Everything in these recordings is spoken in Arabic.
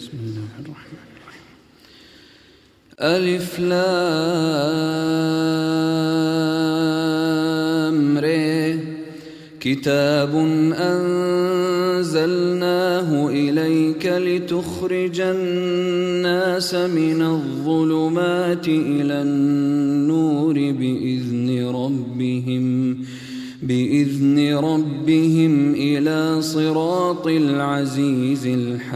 بسم الله الرحمن الرحيم. ألف لام ر كتاب أنزلناه إليك لتخرج الناس من الظلمات إلى النور بإذن ربهم إلى صراط العزيز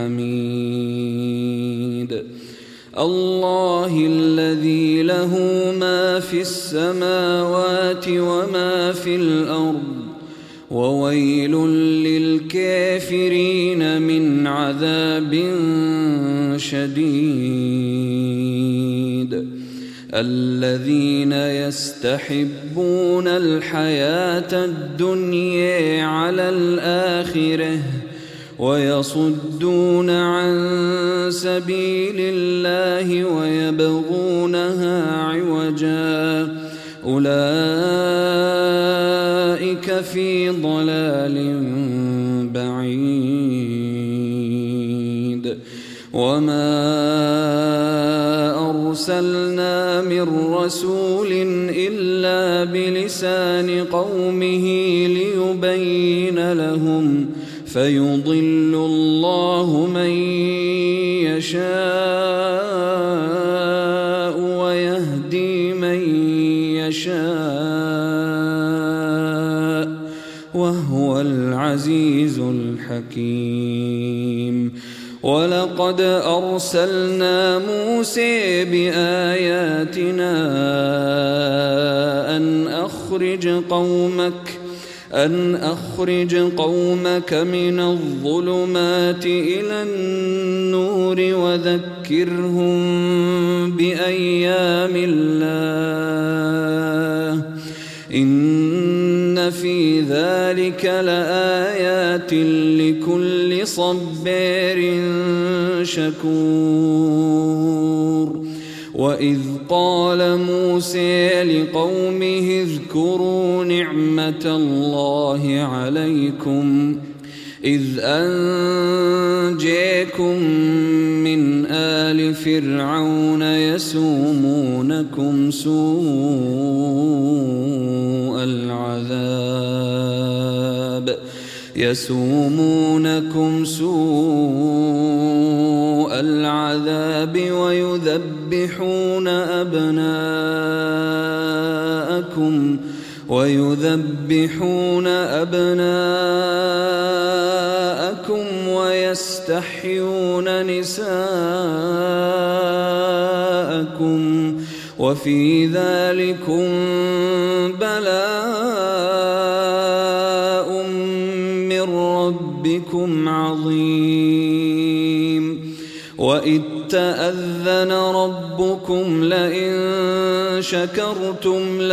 الحميد. الله الذي له ما في السماوات وما في الأرض وويل للكافرين من عذاب شديد. الذين يستحبون الحياة الدنيا على الآخرة ويصدون عن سبيل الله ويبغونها عوجا أولئك في ضلال بعيد. وما أرسلنا من رسول إلا بلسان قومه ليبين لهم فيضل الله من يشاء ويهدي من يشاء وهو العزيز الحكيم. ولقد أرسلنا موسى بآياتنا أن أخرج قومك من الظلمات إلى النور وذكرهم بأيام الله إن في ذلك لآيات لكل صبار شكور. وإذ قال موسى لقومه اذكروا نعمة الله عليكم إذ أنجاكم من آل فرعون يسومونكم سوء العذاب ويذبحون أبناءكم ويستحيون نساءكم وفي ذلكم بلاء من ربكم عظيم. وإذ تأذن ربكم لئن شكرتم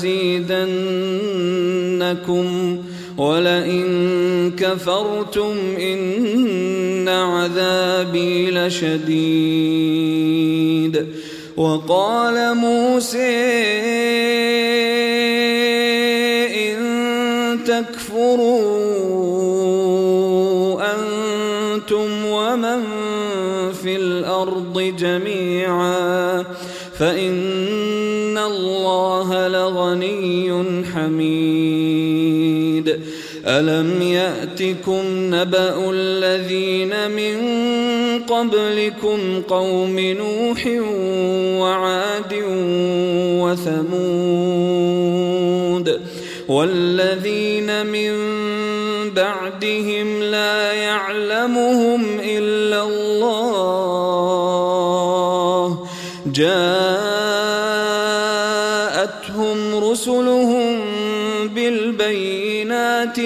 لأزيدنكم ولئن كفرتم إن عذابي لشديد. وقال موسى إن تكفروا أنتم ومن في الأرض جميعا فإن الله لغني حميد. ألم يأتكم نبأ الذين من قبلكم قوم نوح وعاد وثمود والذين من بعدهم لا يعلمهم إلا الله جاءتهم رسلهم بالبينات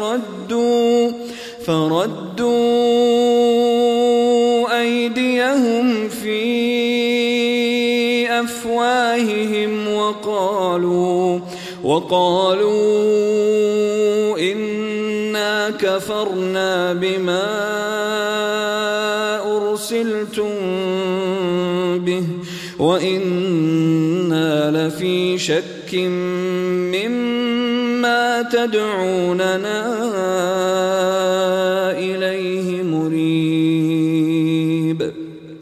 فردوا أيديهم في أفواههم وقالوا إنا كفرنا بما أرسلتم به وإنا لفي شك مما تدعوننا إليه مريب. مريب.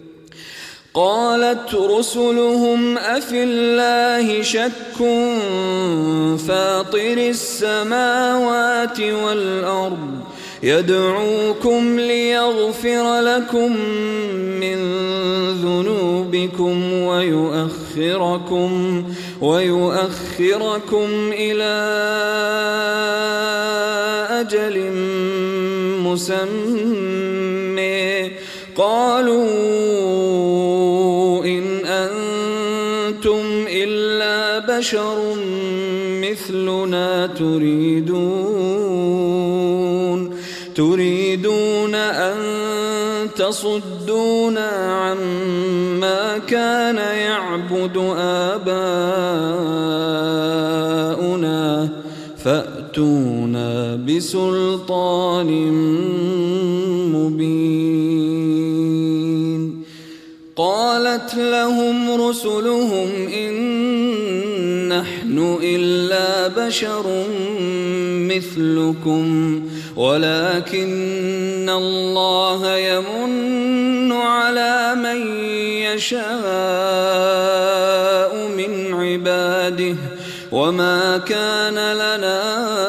قالت رسلهم أفي الله شك فاطر السماوات والأرض يدعوكم ليغفر لكم من ذنوبكم ويؤخركم إلى أجل مسمى. قالوا إن أنتم إلا بشر مثلنا تريدون أن تصدونا عما كان يعبد آباؤنا فأتونا بسلطان مبين. قالت لهم رسلهم إن نحن إلا بشر مثلكم ولكن الله يمن على من يشاء من عباده وما كان لنا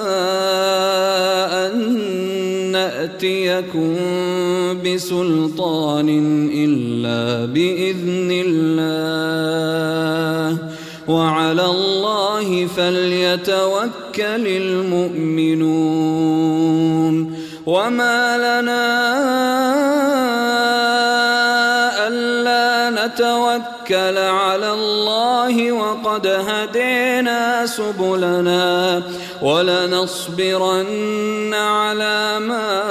أن نأتيكم بسلطان إلا بإذن الله وعلى الله فليتوكل المؤمنون. وما لنا ألا نتوكل على الله وقد هدينا سبلنا ولنصبرن على ما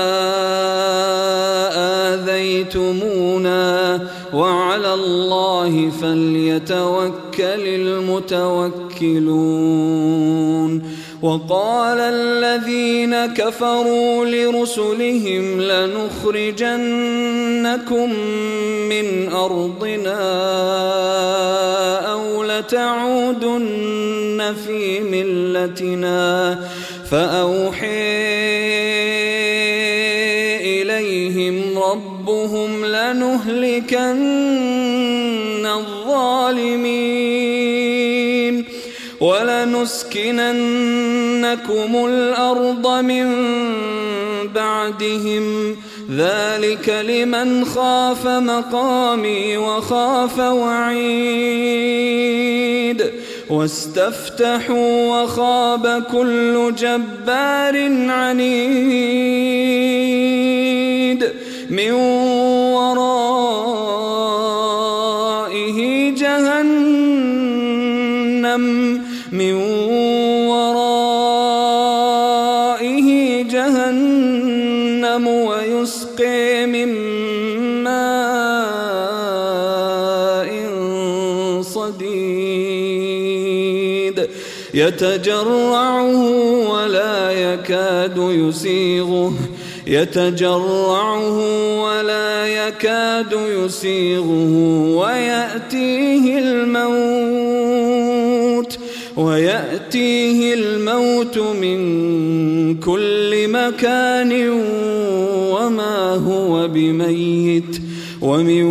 آذيتمونا وعلى الله فليتوكل المتوكلون. وقال الذين كفروا لرسلهم لنخرجنكم من أرضنا أو لتعودن في ملتنا فأوحي إليهم ربهم لنهلكن الظالمين ولنسكننكم الأرض من بعدهم ذلك لمن خاف مقامي وخاف وعيد. واستفتحوا وخاب كل جبار عنيد من ورائه جهنم ويسقي من ماء صديد يتجرعه ولا يكاد يسيغه ويأتيه الموت من كل مكان وما هو بميت ومن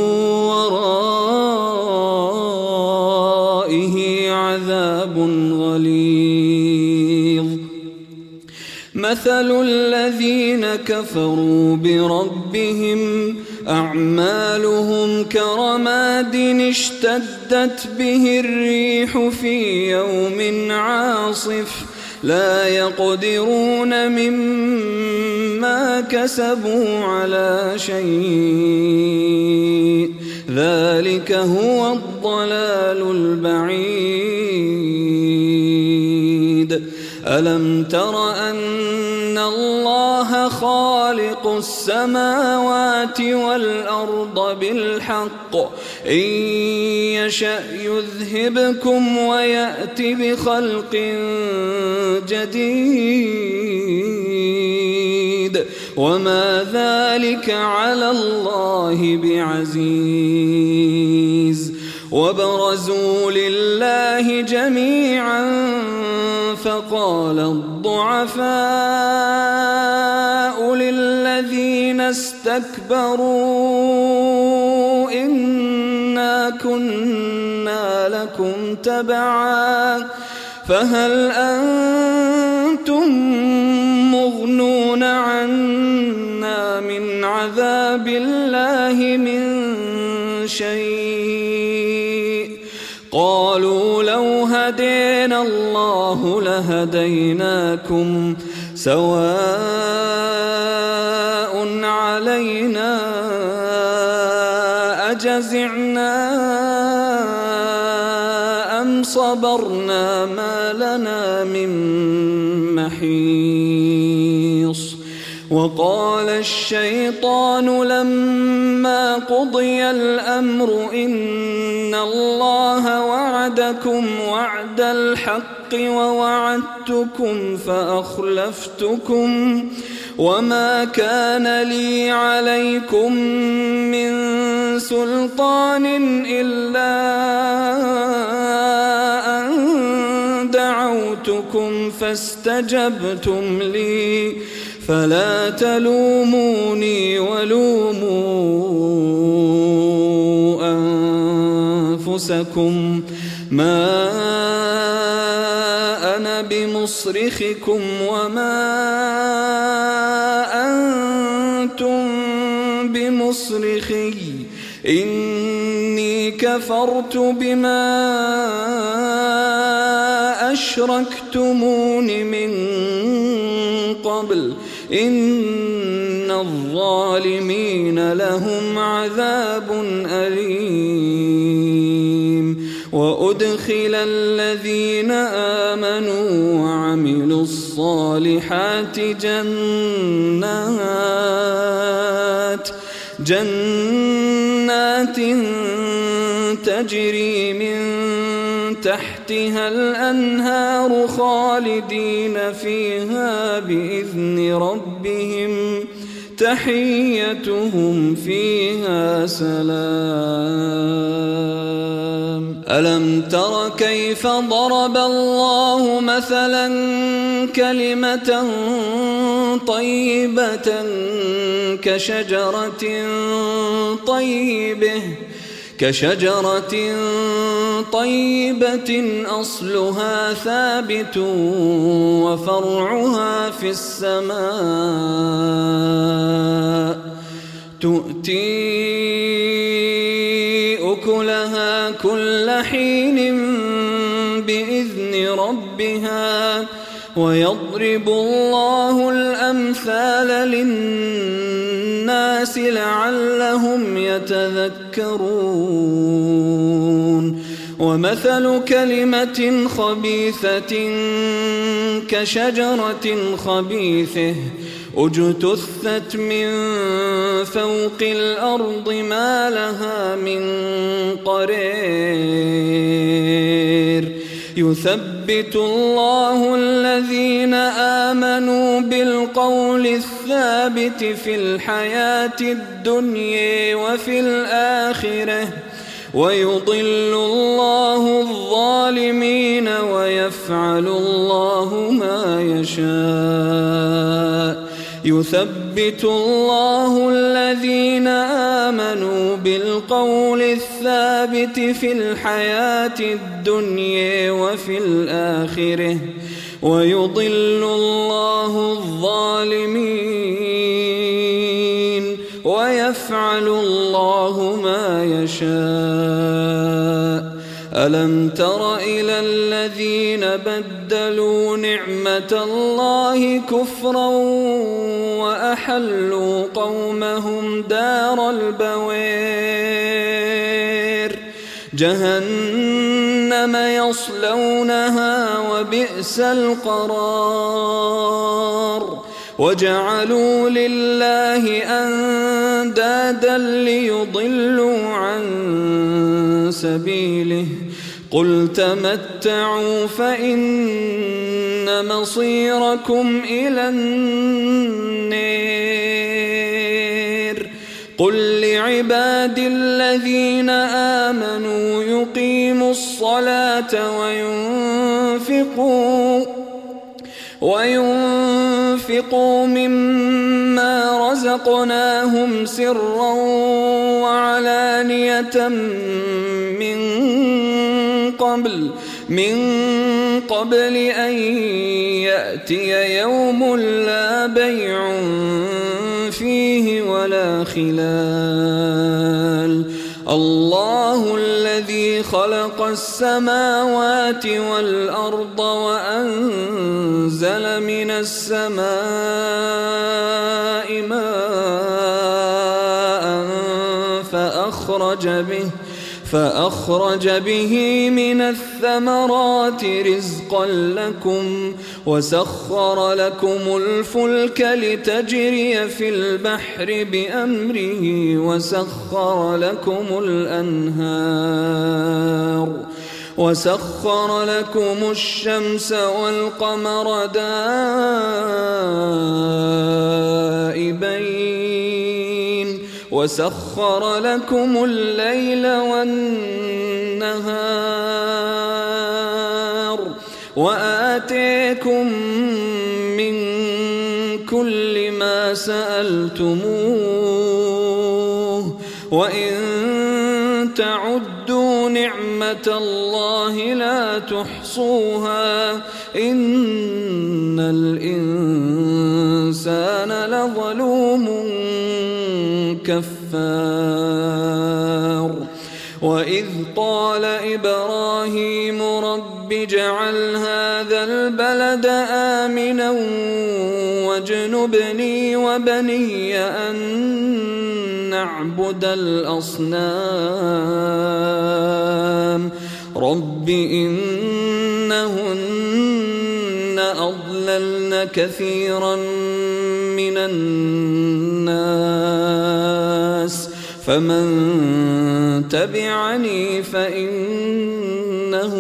ورائه عذاب غليظ. مثل الذين كفروا بربهم أعمالهم كرماد اشتدت به الريح في يوم عاصف لا يقدرون مما كسبوا على شيء ذلك هو الضلال البعيد. ألم تر أن الله خالق السماوات والأرض بالحق إن يشأ يذهبكم ويأت بخلق جديد وما ذلك على الله بعزيز. وبرزوا لله جميعا فقال الضعفاء للذين اسْتَكْبَرُوا إِنَّا كُنَّا لَكُمْ تَبَعًا فَهَلْ أَنْتُمْ مُغْنُونَ عَنَّا مِنْ عَذَابِ اللَّهِ مِنْ شَيْءٍ قَالُوا لَوْ هَدَانَا اللَّهُ لَهَدَيْنَاكُمْ سَوَاءٌ عَلَيْنَا أَجَزِعْنَا أَمْ صَبَرْنَا مَا لَنَا مِنْ مَحِيصٍ وقال الشيطان لما قضي الأمر إن الله وعدكم وعد الحق ووعدتكم فأخلفتكم وما كان لي عليكم من سلطان إلا أن دعوتكم فاستجبتم لي فلا تلوموني ولوموا أنفسكم ما أنا بمصرخكم وما أنتم بمصرخي إني كفرت بما أشركتمون من قبل إن الظالمين لهم عذاب أليم وأدخل الذين آمنوا وعملوا الصالحات جنات تجري من تحتها الأنهار خالدين فيها بإذن ربهم تحيتهم فيها سلام ألم تر كيف ضرب الله مثلا كلمة طيبة كشجرة طيبة أصلها ثابت وفرعها في السماء تؤتي أكلها كل حين بإذن ربها ويضرب الله الأمثال للناس لعلهم يتذكرون ومثل كلمة خبيثة كشجرة خبيثة اجتثت من فوق الأرض ما لها من قرير يثبت الله الذين آمنوا بالقول الثابت في الحياة الدنيا وفي الآخرة ويضل الله الظالمين ويفعل الله ما يشاء يثبت الله الذين آمنوا بالقول الثابت في الحياة الدنيا وفي الآخرة ويضل الله الظالمين ويفعل الله ما يشاء ألم تر إلى الذين بدلوا نعمة الله كفرا وأحلوا قومهم دار البوار جهنم يصلونها وبئس القرار وجعلوا لله أندادا ليضلوا عن سبيله قل تمتعوا فإن مصيركم إلى النار قل لعبادي الذين آمنوا يقيموا الصلاة وينفقوا مما رزقناهم سرا وعلانية من قبل أن يأتي يوم لا بيع فيه ولا خلال. الله الذي خلق السماوات والأرض وأنزل من السماء ماء فأخرج به من الثمرات رزقا لكم وسخر لكم الفلك لتجري في البحر بأمره وسخر لكم الشمس والقمر دائبين وسخر لكم الليل والنهار وآتيكم من كل ما سألتموه وإن تعدوا نعمة الله لا تحصوها إن الإنسان لظلوم كفار. وإذ قال إبراهيم رب اجعل هذا البلد آمنا واجنبني وبني أن نعبد الأصنام رب إنهن أضللن كثيرا من الناس فمن تبعني فإنه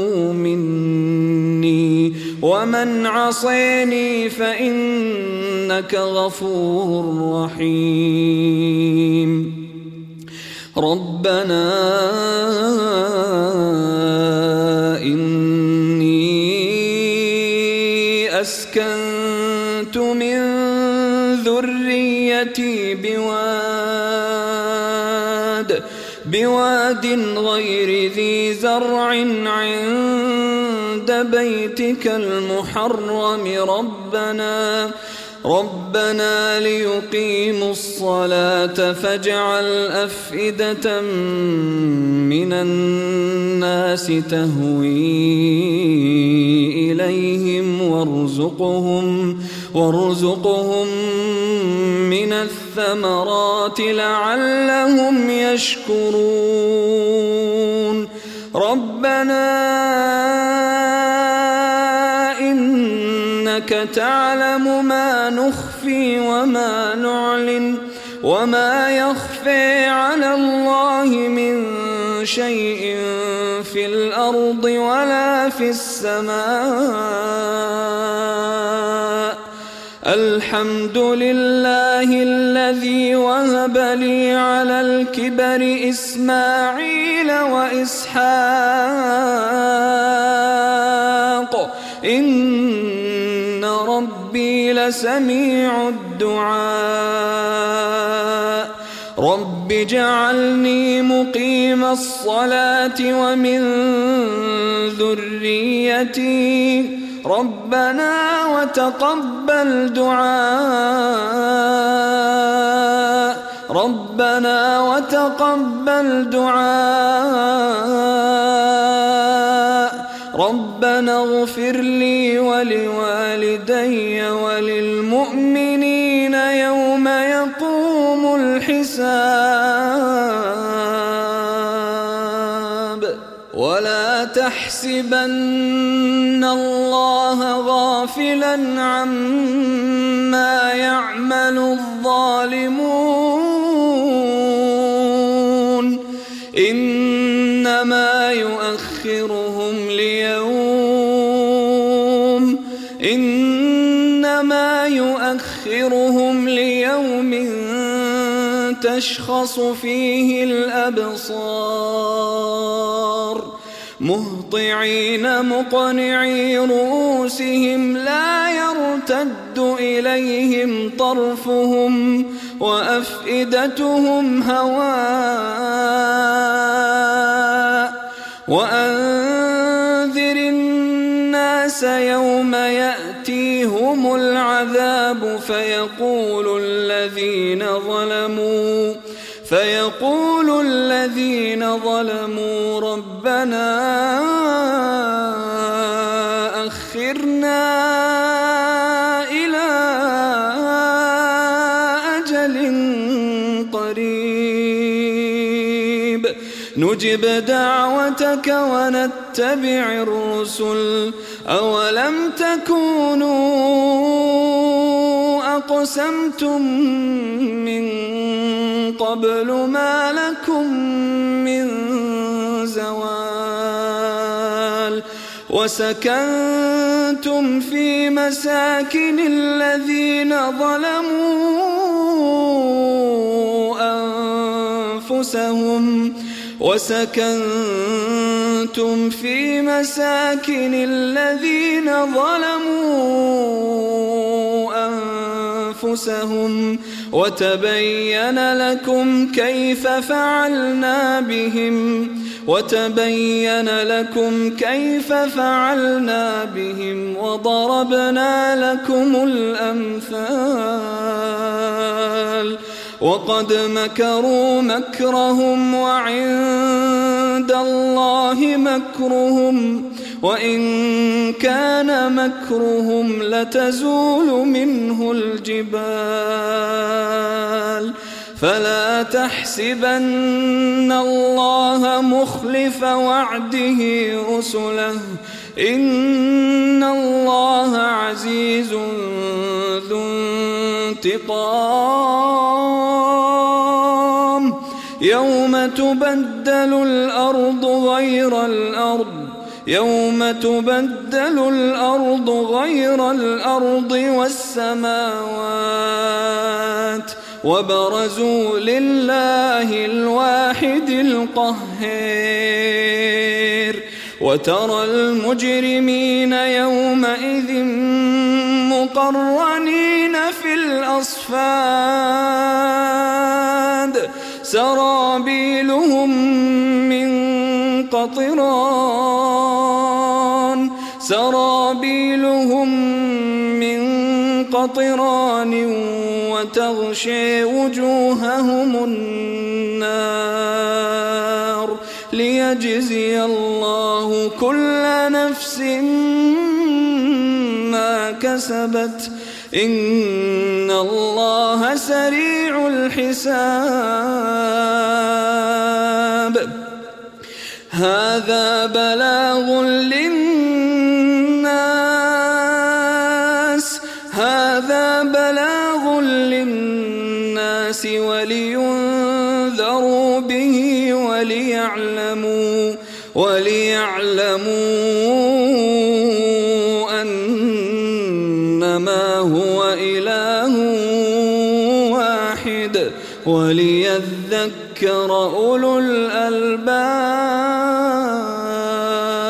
مني ومن عصيني فإنك غفور رحيم. ربنا إني أسكنت من ذريتي بواد غير ذي زرع عند بيتك المحرم ربنا ليقيموا الصلاة فاجعل أفئدة من الناس تهوي إليهم وارزقهم من الثمرات لعلهم يشكرون. ربنا إنك تعلم ما نخفي وما نعلن وما يخفي على الله من شيء في الأرض ولا في السماء. الحمد لله الذي وهب لي على الكبر إسماعيل وإسحاق إن ربي لسميع الدعاء. رب اجعلني مقيم الصلاة ومن ذريتي ربنا وتقبل دعاء ربنا اغفر لي ولوالدي وللمؤمنين يوم يقوم الحساب. ولا تحسبن الله غافلا عما يعمل الظالمون إنما يؤخرهم ليوم تشخص فيه الأبصار مهطعين مقنعي رؤوسهم لا يرتد إليهم طرفهم وأفئدتهم هواء وأنذر الناس يوم يأتيهم العذاب فيقول الذين ظلموا ربنا أخرنا إلى أجل قريب نجب دعوتك ونتبع الرسل أولم تكونوا أقسمتم من قبل ما لكم من زوال وسكنتم في مساكن الذين ظلموا أنفسهم وتبين لكم كيف فعلنا بهم وضربنا لكم الأمثال وقد مكروا مكرهم وعند الله مكرهم وإن كان مكرهم لتزول منه الجبال فلا تحسبن الله مخلف وعده رسله إن الله عزيز ذو انتقام يوم تبدل الأرض غير الأرض والسماوات وبرزوا لله الواحد القهار وترى المجرمين يومئذ مقرنين في الأصفاد سرابيلهم من قطران وتغشي وجوههم النار ليجزي الله كل نفس ما كسبت إن الله سريع الحساب هذا بلاغ للناس ولينذروا به وليعلموا أنما هو إله واحد وليذكر أولو الألباب.